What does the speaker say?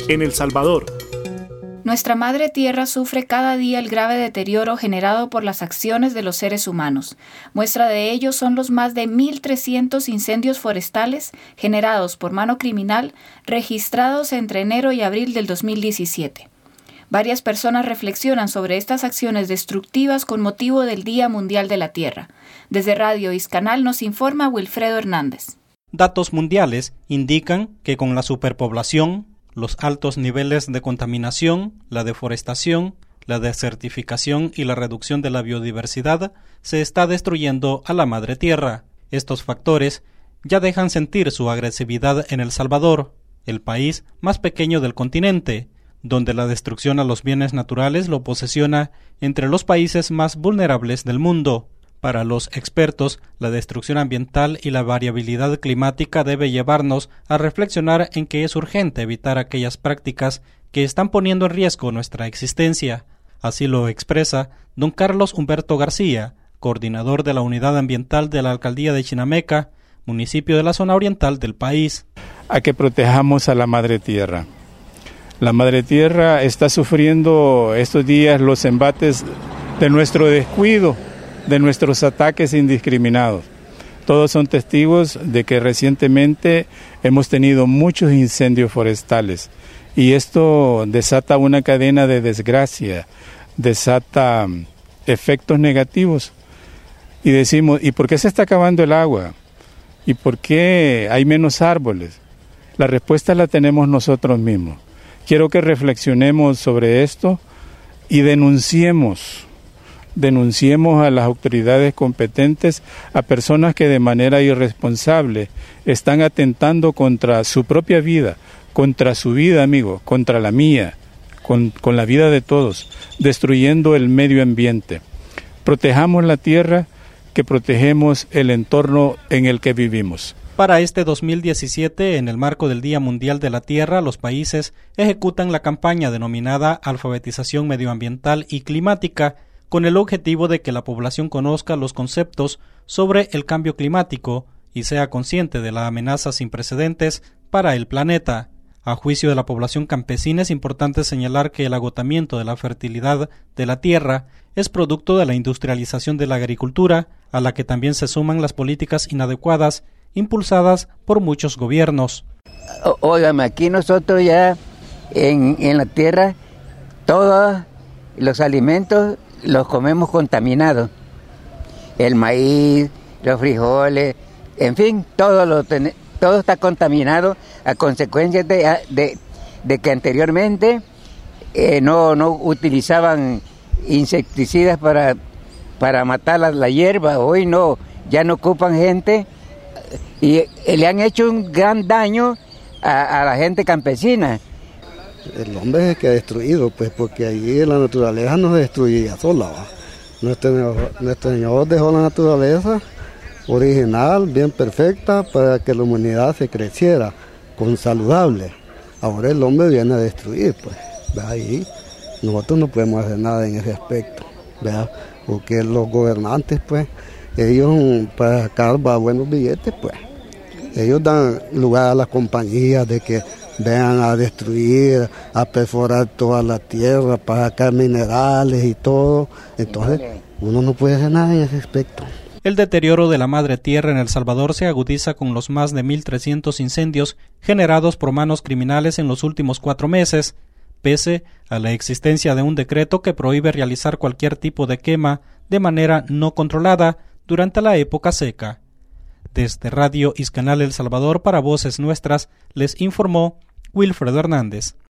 En El Salvador. Nuestra madre tierra sufre cada día el grave deterioro generado por las acciones de los seres humanos. Muestra de ello son los más de 1.300 incendios forestales generados por mano criminal registrados entre enero y abril del 2017. Varias personas reflexionan sobre estas acciones destructivas con motivo del Día Mundial de la Tierra. Desde Radio Iscanal nos informa Wilfredo Hernández. Datos mundiales indican que con la superpoblación, los altos niveles de contaminación, la deforestación, la desertificación y la reducción de la biodiversidad, se está destruyendo a la madre tierra. Estos factores ya dejan sentir su agresividad en El Salvador, el país más pequeño del continente, donde la destrucción a los bienes naturales lo posesiona entre los países más vulnerables del mundo. Para los expertos, la destrucción ambiental y la variabilidad climática debe llevarnos a reflexionar en que es urgente evitar aquellas prácticas que están poniendo en riesgo nuestra existencia. Así lo expresa don Carlos Humberto García, coordinador de la Unidad Ambiental de la Alcaldía de Chinameca, municipio de la zona oriental del país. A que protejamos a la madre tierra. La madre tierra está sufriendo estos días los embates de nuestro descuido, de nuestros ataques indiscriminados. Todos son testigos de que recientemente hemos tenido muchos incendios forestales y esto desata una cadena de desgracia, desata efectos negativos. Y decimos, ¿y por qué se está acabando el agua? ¿Y por qué hay menos árboles? La respuesta la tenemos nosotros mismos. Quiero que reflexionemos sobre esto y denunciemos a las autoridades competentes, a personas que de manera irresponsable están atentando contra su propia vida, contra su vida, amigo, contra la mía, con la vida de todos, destruyendo el medio ambiente. Protejamos la tierra, que protegemos el entorno en el que vivimos. Para este 2017, en el marco del Día Mundial de la Tierra, los países ejecutan la campaña denominada Alfabetización Medioambiental y Climática, con el objetivo de que la población conozca los conceptos sobre el cambio climático y sea consciente de la amenaza sin precedentes para el planeta. A juicio de la población campesina, es importante señalar que el agotamiento de la fertilidad de la tierra es producto de la industrialización de la agricultura, a la que también se suman las políticas inadecuadas impulsadas por muchos gobiernos. Óigame, aquí nosotros ya en la tierra todos los alimentos los comemos contaminados. El maíz, los frijoles, en fin, todo está contaminado a consecuencia de que anteriormente no utilizaban insecticidas para matar la hierba. Hoy no, ya no ocupan gente y le han hecho un gran daño a la gente campesina. El hombre es el que ha destruido, pues, porque allí la naturaleza no se destruía sola, ¿va? Nuestro Señor dejó la naturaleza original, bien perfecta, para que la humanidad se creciera, con saludable. Ahora el hombre viene a destruir, pues, ¿verdad? Y nosotros no podemos hacer nada en ese aspecto, ¿verdad? Porque los gobernantes, pues, ellos para sacar buenos billetes, pues, ellos dan lugar a las compañías de que vengan a destruir, a perforar toda la tierra para sacar minerales y todo. Entonces, uno no puede hacer nada en ese aspecto. El deterioro de la madre tierra en El Salvador se agudiza con los más de 1.300 incendios generados por manos criminales en los últimos 4 meses, pese a la existencia de un decreto que prohíbe realizar cualquier tipo de quema de manera no controlada durante la época seca. Desde Radio Iscanal El Salvador para Voces Nuestras les informó Wilfredo Hernández.